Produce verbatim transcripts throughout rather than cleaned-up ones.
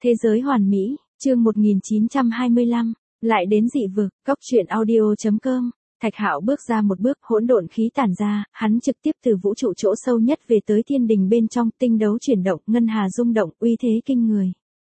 Thế giới hoàn mỹ, chương một nghìn chín trăm hai mươi lăm, lại đến dị vực, cốc truyện audio chấm com. Thạch Hạo bước ra một bước, hỗn độn khí tản ra, hắn trực tiếp từ vũ trụ chỗ sâu nhất về tới thiên đình bên trong, tinh đấu chuyển động, ngân hà rung động, uy thế kinh người.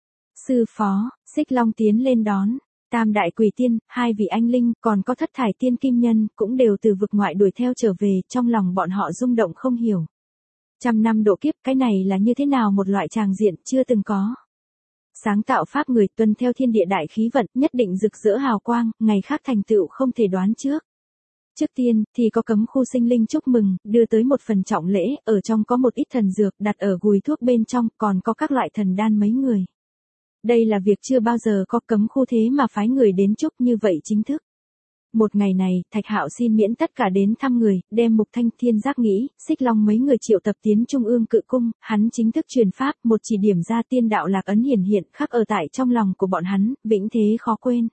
Sư phó, Xích Long tiến lên đón. Tam đại quỷ tiên, hai vị anh linh, còn có thất thải tiên kim nhân, cũng đều từ vực ngoại đuổi theo trở về, trong lòng bọn họ rung động không hiểu. Trăm năm độ kiếp, cái này là như thế nào một loại tràng diện chưa từng có. Sáng tạo pháp người tuân theo thiên địa đại khí vận, nhất định rực rỡ hào quang, ngày khác thành tựu không thể đoán trước. Trước tiên, thì có cấm khu sinh linh chúc mừng, đưa tới một phần trọng lễ, ở trong có một ít thần dược đặt ở gùi thuốc bên trong, còn có các loại thần đan mấy người. Đây là việc chưa bao giờ có cấm khu thế mà phái người đến chúc như vậy chính thức. Một ngày này, Thạch Hạo xin miễn tất cả đến thăm người, đem Mục Thanh, Thiên Giác Nghĩ, Xích Long mấy người triệu tập tiến Trung ương Cự Cung, hắn chính thức truyền pháp, một chỉ điểm ra tiên đạo lạc ấn hiển hiện khắc ở tại trong lòng của bọn hắn, vĩnh thế khó quên.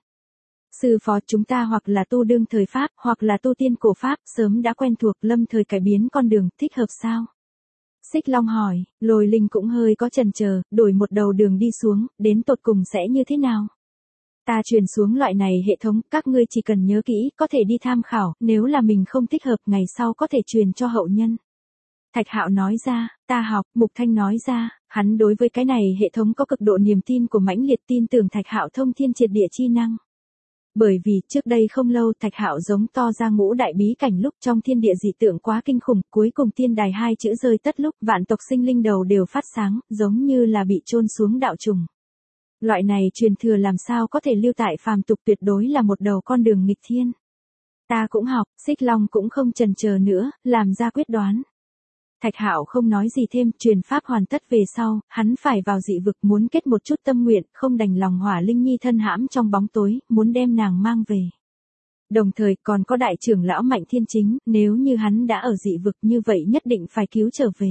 Sư phó, chúng ta hoặc là tu đương thời pháp, hoặc là tu tiên cổ pháp, sớm đã quen thuộc, lâm thời cải biến con đường, thích hợp sao? Xích Long hỏi, Lôi Linh cũng hơi có chần chờ, đổi một đầu đường đi xuống, đến tột cùng sẽ như thế nào? Ta truyền xuống loại này hệ thống, các ngươi chỉ cần nhớ kỹ, có thể đi tham khảo, nếu là mình không thích hợp, ngày sau có thể truyền cho hậu nhân. Thạch Hạo nói ra, ta học, Mục Thanh nói ra, hắn đối với cái này hệ thống có cực độ niềm tin của mãnh liệt, tin tưởng Thạch Hạo thông thiên triệt địa chi năng. Bởi vì, trước đây không lâu Thạch Hạo giống to ra ngũ đại bí cảnh lúc trong thiên địa dị tượng quá kinh khủng, cuối cùng tiên đài hai chữ rơi tất lúc, vạn tộc sinh linh đầu đều phát sáng, giống như là bị chôn xuống đạo trùng. Loại này truyền thừa làm sao có thể lưu tại phàm tục, tuyệt đối là một đầu con đường nghịch thiên. Ta cũng học, Xích Long cũng không chần chờ nữa, làm ra quyết đoán. Thạch Hạo không nói gì thêm, truyền pháp hoàn tất về sau, hắn phải vào dị vực, muốn kết một chút tâm nguyện, không đành lòng Hỏa Linh Nhi thân hãm trong bóng tối, muốn đem nàng mang về. Đồng thời còn có đại trưởng lão Mạnh Thiên Chính, nếu như hắn đã ở dị vực như vậy nhất định phải cứu trở về.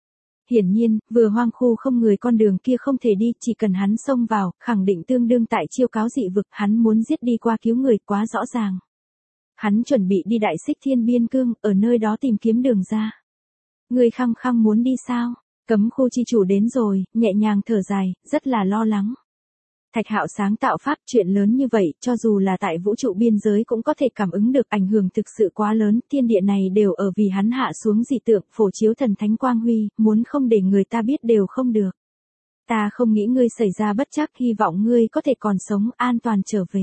Hiển nhiên, vừa hoang khu không người con đường kia không thể đi, chỉ cần hắn xông vào, khẳng định tương đương tại chiêu cáo dị vực, hắn muốn giết đi qua cứu người quá rõ ràng. Hắn chuẩn bị đi Đại Xích Thiên Biên Cương, ở nơi đó tìm kiếm đường ra. Người khăng khăng muốn đi sao? Cấm khu chi chủ đến rồi, nhẹ nhàng thở dài, rất là lo lắng. Thạch Hạo sáng tạo pháp, chuyện lớn như vậy, cho dù là tại vũ trụ biên giới cũng có thể cảm ứng được, ảnh hưởng thực sự quá lớn, thiên địa này đều ở vì hắn hạ xuống dị tượng, phổ chiếu thần thánh quang huy, muốn không để người ta biết đều không được. Ta không nghĩ ngươi xảy ra bất trắc, hy vọng ngươi có thể còn sống, an toàn trở về.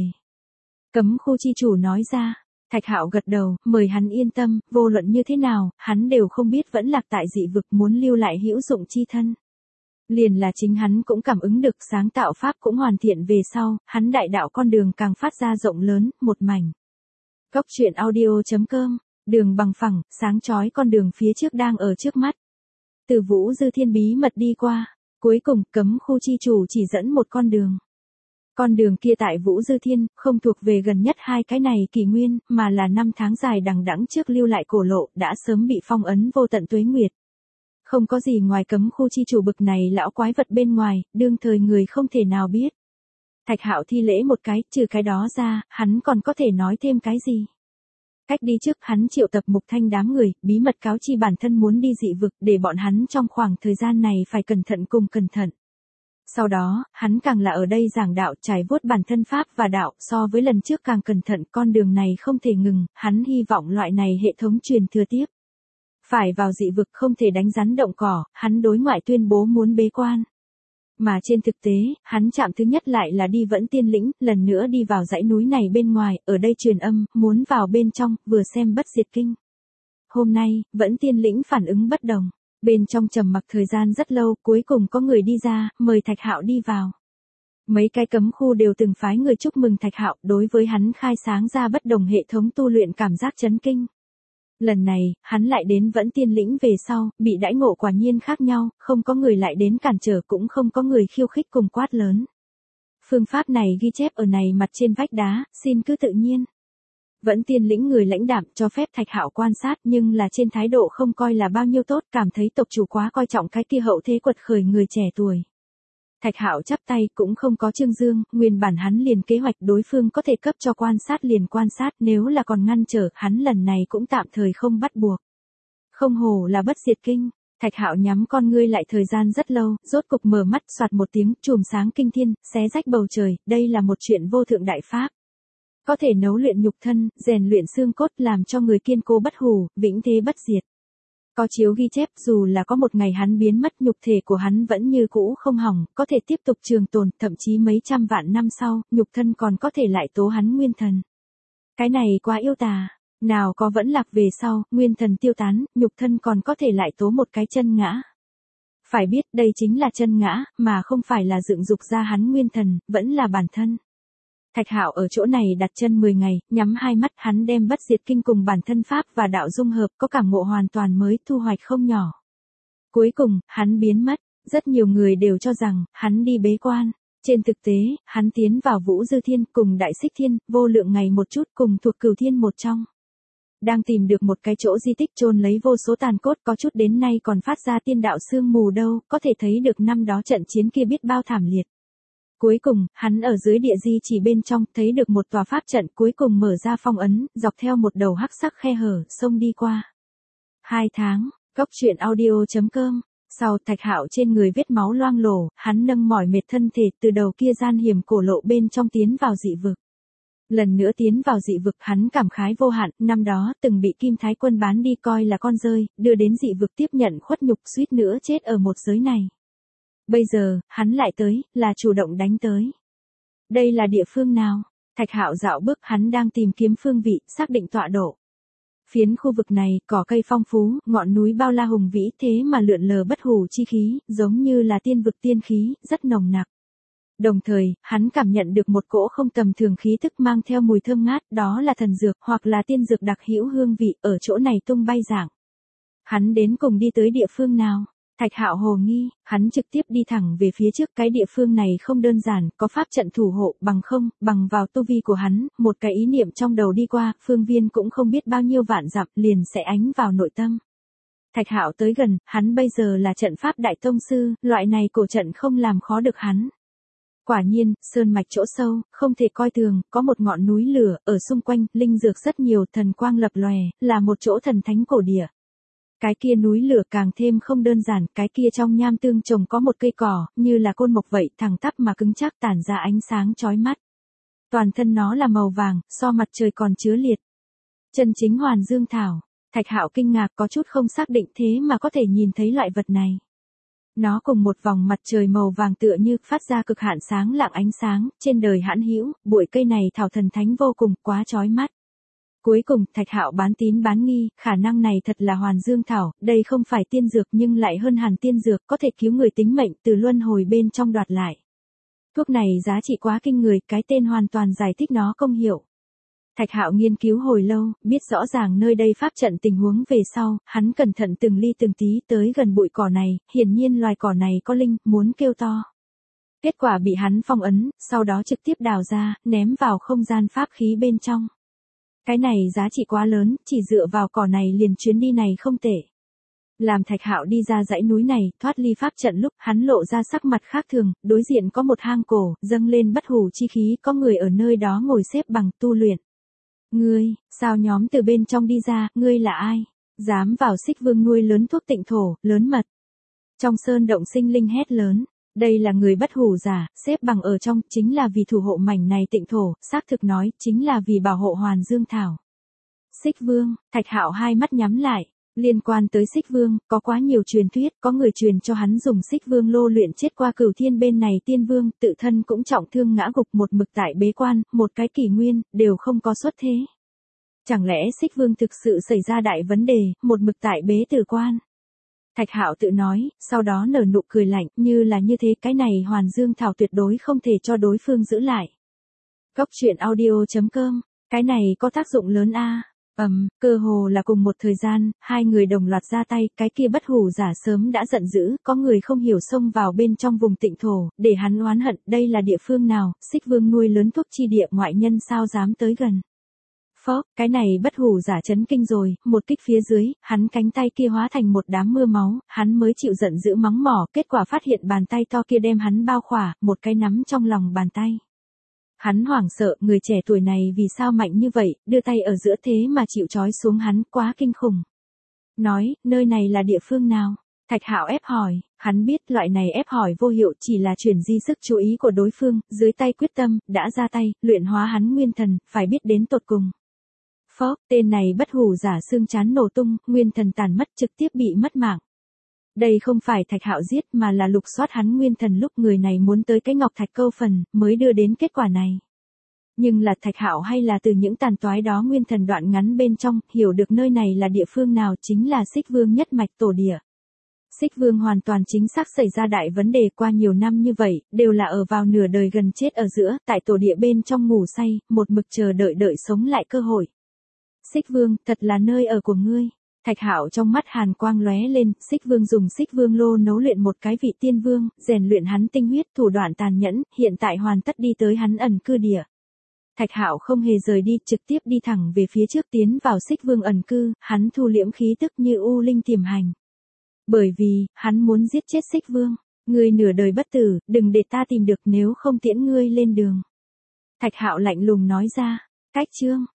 Cấm khu chi chủ nói ra. Thạch Hạo gật đầu, mời hắn yên tâm, vô luận như thế nào, hắn đều không biết vẫn lạc tại dị vực, muốn lưu lại hữu dụng chi thân. Liền là chính hắn cũng cảm ứng được, sáng tạo pháp cũng hoàn thiện về sau, hắn đại đạo con đường càng phát ra rộng lớn, một mảnh. Cốc truyện audio chấm com, đường bằng phẳng, sáng chói, con đường phía trước đang ở trước mắt. Từ Vũ Dư Thiên bí mật đi qua, cuối cùng cấm khu chi chủ chỉ dẫn một con đường. Con đường kia tại Vũ Dư Thiên, không thuộc về gần nhất hai cái này kỷ nguyên, mà là năm tháng dài đằng đẵng trước lưu lại cổ lộ, đã sớm bị phong ấn vô tận tuế nguyệt. Không có gì ngoài cấm khu chi chủ bực này lão quái vật bên ngoài, đương thời người không thể nào biết. Thạch Hạo thi lễ một cái, trừ cái đó ra, hắn còn có thể nói thêm cái gì? Cách đi trước, hắn triệu tập Mục Thanh đám người, bí mật cáo chi bản thân muốn đi dị vực, để bọn hắn trong khoảng thời gian này phải cẩn thận cùng cẩn thận. Sau đó, hắn càng là ở đây giảng đạo, trải vuốt bản thân pháp và đạo, so với lần trước càng cẩn thận, con đường này không thể ngừng, hắn hy vọng loại này hệ thống truyền thừa tiếp. Phải vào dị vực không thể đánh rắn động cỏ, hắn đối ngoại tuyên bố muốn bế quan. Mà trên thực tế, hắn chạm thứ nhất lại là đi Vẫn Tiên Lĩnh, lần nữa đi vào dãy núi này bên ngoài, ở đây truyền âm, muốn vào bên trong, vừa xem Bất Diệt Kinh. Hôm nay, Vẫn Tiên Lĩnh phản ứng bất đồng. Bên trong trầm mặc thời gian rất lâu, cuối cùng có người đi ra, mời Thạch Hạo đi vào. Mấy cái cấm khu đều từng phái người chúc mừng Thạch Hạo, đối với hắn khai sáng ra bất đồng hệ thống tu luyện cảm giác chấn kinh. Lần này, hắn lại đến Vẫn Tiên Lĩnh về sau, bị đãi ngộ quả nhiên khác nhau, không có người lại đến cản trở, cũng không có người khiêu khích cùng quát lớn. Phương pháp này ghi chép ở này mặt trên vách đá, xin cứ tự nhiên. Vẫn Tiên Lĩnh người lãnh đạm cho phép Thạch Hạo quan sát, nhưng là trên thái độ không coi là bao nhiêu tốt, cảm thấy tộc chủ quá coi trọng cái kia hậu thế quật khởi người trẻ tuổi. Thạch Hạo chắp tay, cũng không có trương dương, nguyên bản hắn liền kế hoạch đối phương có thể cấp cho quan sát liền quan sát, nếu là còn ngăn trở, hắn lần này cũng tạm thời không bắt buộc. Không hổ là Bất Diệt Kinh, Thạch Hạo nhắm con ngươi lại thời gian rất lâu, rốt cục mở mắt, soạt một tiếng, chùm sáng kinh thiên, xé rách bầu trời, đây là một chuyện vô thượng đại pháp. Có thể nấu luyện nhục thân, rèn luyện xương cốt, làm cho người kiên cố bất hủ, vĩnh thế bất diệt. Có chiếu ghi chép, dù là có một ngày hắn biến mất, nhục thể của hắn vẫn như cũ không hỏng, có thể tiếp tục trường tồn, thậm chí mấy trăm vạn năm sau, nhục thân còn có thể lại tố hắn nguyên thần. Cái này quá yêu tà, nào có vẫn lạc về sau, nguyên thần tiêu tán, nhục thân còn có thể lại tố một cái chân ngã. Phải biết đây chính là chân ngã, mà không phải là dựng dục ra hắn nguyên thần, vẫn là bản thân. Thạch Hạo ở chỗ này đặt chân mười ngày, nhắm hai mắt, hắn đem bất diệt kinh cùng bản thân pháp và đạo dung hợp, có cảm ngộ hoàn toàn mới, thu hoạch không nhỏ. Cuối cùng, hắn biến mất, rất nhiều người đều cho rằng, hắn đi bế quan. Trên thực tế, hắn tiến vào Vũ Dư Thiên cùng Đại Xích Thiên, vô lượng ngày một chút cùng thuộc Cửu Thiên một trong. Đang tìm được một cái chỗ di tích chôn lấy vô số tàn cốt, có chút đến nay còn phát ra tiên đạo sương mù đâu, có thể thấy được năm đó trận chiến kia biết bao thảm liệt. Cuối cùng, hắn ở dưới địa di chỉ bên trong, thấy được một tòa pháp trận, cuối cùng mở ra phong ấn, dọc theo một đầu hắc sắc khe hở, xông đi qua. Hai tháng, Cốc truyện audio chấm com. Sau, Thạch Hạo trên người vết máu loang lổ, hắn nâng mỏi mệt thân thể từ đầu kia gian hiểm cổ lộ bên trong tiến vào dị vực. Lần nữa tiến vào dị vực, hắn cảm khái vô hạn, năm đó từng bị Kim Thái Quân bán đi coi là con rơi, đưa đến dị vực tiếp nhận khuất nhục, suýt nữa chết ở một giới này. Bây giờ, hắn lại tới, là chủ động đánh tới. Đây là địa phương nào? Thạch Hạo dạo bước, hắn đang tìm kiếm phương vị, xác định tọa độ. Phiến khu vực này, cỏ cây phong phú, ngọn núi bao la hùng vĩ, thế mà lượn lờ bất hủ chi khí, giống như là tiên vực tiên khí, rất nồng nặc. Đồng thời, hắn cảm nhận được một cỗ không tầm thường khí tức mang theo mùi thơm ngát, đó là thần dược, hoặc là tiên dược đặc hữu hương vị, ở chỗ này tung bay dạng. Hắn đến cùng đi tới địa phương nào? Thạch Hạo hồ nghi, hắn trực tiếp đi thẳng về phía trước, cái địa phương này không đơn giản, có pháp trận thủ hộ, bằng không, bằng vào tu vi của hắn, một cái ý niệm trong đầu đi qua, phương viên cũng không biết bao nhiêu vạn dặm, liền sẽ ánh vào nội tâm. Thạch Hạo tới gần, hắn bây giờ là trận pháp đại tông sư, loại này cổ trận không làm khó được hắn. Quả nhiên, sơn mạch chỗ sâu, không thể coi thường, có một ngọn núi lửa, ở xung quanh, linh dược rất nhiều, thần quang lập lòe, là một chỗ thần thánh cổ địa. Cái kia núi lửa càng thêm không đơn giản, cái kia trong nham tương trồng có một cây cỏ, như là côn mộc vậy, thẳng tắp mà cứng chắc, tản ra ánh sáng chói mắt. Toàn thân nó là màu vàng, so mặt trời còn chứa liệt. Chân chính Hoàn Dương Thảo. Thạch Hạo kinh ngạc, có chút không xác định, thế mà có thể nhìn thấy loại vật này. Nó cùng một vòng mặt trời màu vàng tựa như phát ra cực hạn sáng lạng ánh sáng, trên đời hãn hữu, bụi cây này thảo thần thánh vô cùng, quá chói mắt. Cuối cùng, Thạch Hạo bán tín bán nghi, khả năng này thật là Hoàn Dương Thảo, đây không phải tiên dược nhưng lại hơn hẳn tiên dược, có thể cứu người tính mệnh từ luân hồi bên trong đoạt lại. Thuốc này giá trị quá kinh người, cái tên hoàn toàn giải thích nó công hiệu. Thạch Hạo nghiên cứu hồi lâu, biết rõ ràng nơi đây pháp trận tình huống về sau, hắn cẩn thận từng ly từng tí tới gần bụi cỏ này, hiển nhiên loài cỏ này có linh, muốn kêu to. Kết quả bị hắn phong ấn, sau đó trực tiếp đào ra, ném vào không gian pháp khí bên trong. Cái này giá trị quá lớn, chỉ dựa vào cỏ này liền chuyến đi này không tệ. Làm Thạch Hạo đi ra dãy núi này, thoát ly pháp trận lúc, hắn lộ ra sắc mặt khác thường, đối diện có một hang cổ, dâng lên bất hủ chi khí, có người ở nơi đó ngồi xếp bằng tu luyện. Ngươi, sao nhóm từ bên trong đi ra, ngươi là ai? Dám vào Xích Vương nuôi lớn thuốc tịnh thổ, lớn mật. Trong sơn động sinh linh hét lớn. Đây là người bất hủ giả, xếp bằng ở trong, chính là vì thủ hộ mảnh này tịnh thổ, xác thực nói, chính là vì bảo hộ Hoàn Dương Thảo. Xích Vương, Thạch Hạo hai mắt nhắm lại, liên quan tới Xích Vương, có quá nhiều truyền thuyết, có người truyền cho hắn dùng Xích Vương lô luyện chết qua Cửu Thiên bên này tiên vương, tự thân cũng trọng thương ngã gục một mực tại bế quan, một cái kỷ nguyên, đều không có xuất thế. Chẳng lẽ Xích Vương thực sự xảy ra đại vấn đề, một mực tại bế tử quan? Thạch Hạo tự nói, sau đó nở nụ cười lạnh, như là như thế, cái này Hoàn Dương Thảo tuyệt đối không thể cho đối phương giữ lại. Cốc truyện audio chấm com, cái này có tác dụng lớn a. Ầm, um, cơ hồ là cùng một thời gian, hai người đồng loạt ra tay, cái kia bất hủ giả sớm đã giận dữ, có người không hiểu xông vào bên trong vùng tịnh thổ, để hắn oán hận, đây là địa phương nào, Xích Vương nuôi lớn thuốc chi địa, ngoại nhân sao dám tới gần. Phốc, cái này bất hủ giả chấn kinh rồi, một kích phía dưới, hắn cánh tay kia hóa thành một đám mưa máu, hắn mới chịu giận dữ mắng mỏ, kết quả phát hiện bàn tay to kia đem hắn bao khỏa, một cái nắm trong lòng bàn tay. Hắn hoảng sợ, người trẻ tuổi này vì sao mạnh như vậy, đưa tay ở giữa thế mà chịu trói xuống hắn, quá kinh khủng. Nói, nơi này là địa phương nào? Thạch Hạo ép hỏi, hắn biết loại này ép hỏi vô hiệu chỉ là chuyển di sức chú ý của đối phương, dưới tay quyết tâm, đã ra tay, luyện hóa hắn nguyên thần, phải biết đến tột cùng. Phó, tên này bất hủ giả xương chán nổ tung, nguyên thần tàn mất trực tiếp bị mất mạng. Đây không phải Thạch Hạo giết mà là lục soát hắn nguyên thần lúc người này muốn tới cái ngọc thạch câu phần, mới đưa đến kết quả này. Nhưng là Thạch Hạo hay là từ những tàn toái đó nguyên thần đoạn ngắn bên trong, hiểu được nơi này là địa phương nào chính là Xích Vương nhất mạch tổ địa. Xích Vương hoàn toàn chính xác xảy ra đại vấn đề qua nhiều năm như vậy, đều là ở vào nửa đời gần chết ở giữa, tại tổ địa bên trong ngủ say, một mực chờ đợi đợi sống lại cơ hội. Xích Vương, thật là nơi ở của ngươi. Thạch Hạo trong mắt hàn quang lóe lên, Xích Vương dùng Xích Vương lô nấu luyện một cái vị tiên vương, rèn luyện hắn tinh huyết, thủ đoạn tàn nhẫn, hiện tại hoàn tất đi tới hắn ẩn cư địa. Thạch Hạo không hề rời đi, trực tiếp đi thẳng về phía trước tiến vào Xích Vương ẩn cư, hắn thu liễm khí tức như u linh tiềm hành. Bởi vì, hắn muốn giết chết Xích Vương. Ngươi nửa đời bất tử, đừng để ta tìm được nếu không tiễn ngươi lên đường. Thạch Hạo lạnh lùng nói ra, cách chương.